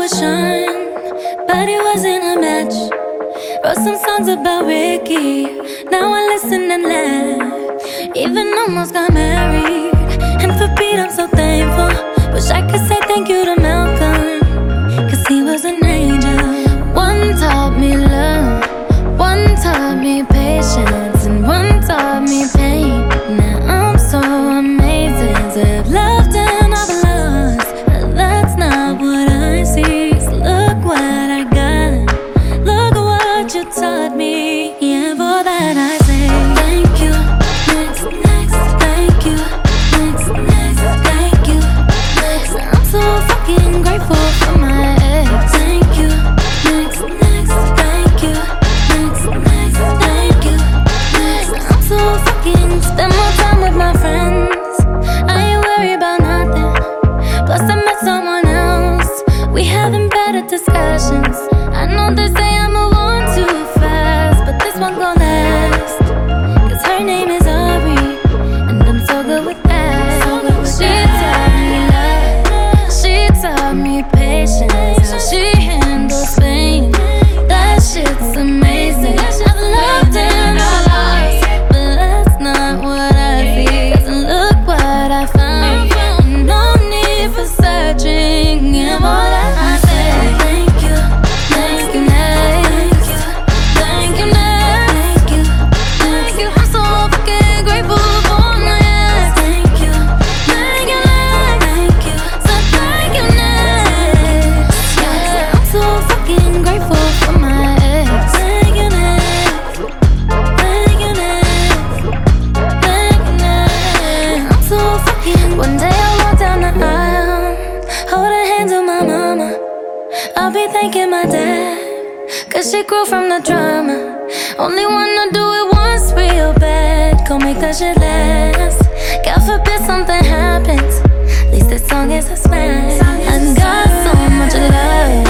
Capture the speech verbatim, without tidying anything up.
passion, but it wasn't a match. Wrote some songs about Ricky, now I listen and laugh. Even almost got married, and for Pete I'm so thankful. Wish I could say thank you to Malcolm, cause he was an angel. One taught me love, one taught me patience, and one taught me pain. Now I'm so amazing to have loved and I've lost, but that's not what I see. So look what I got, look what you taught me. Yeah, for that I say thank you. Next, next, thank you. Next, next, thank you. Next, I'm so fucking grateful for my ex. Thank you. Next, next, thank you. Next, next, thank you. Next, I'm so fucking spend more time with my friends. I ain't worried about nothing. Plus I met someone else. We having better discussions. I know they say I move on too fast, but this one gon' last. Cause her name is Ari, and I'm so good with that. So good with she taught me love, she taught me patience, how she handles pain. That shit's amazing. I've loved and I've lost, but that's not what I see. Cause look what I found, no need for searching. And all that I say, thank you, thank you, thank you, thank you, thank you, thank you. I'm so fucking grateful for my ex. Thank you, thank you, thank you, so thank you, next. Yeah, I'm so fucking grateful for my ex. Thank you, next. Thank you, next. Thank you, next. I'm so fucking. One day I walk down the aisle, holding hands with my mama. I'll be thanking my dad, cause she grew from the drama. Only wanna do it once real bad, gon' make that shit last. God forbid something happens, at least this song is a smash. I got so much love,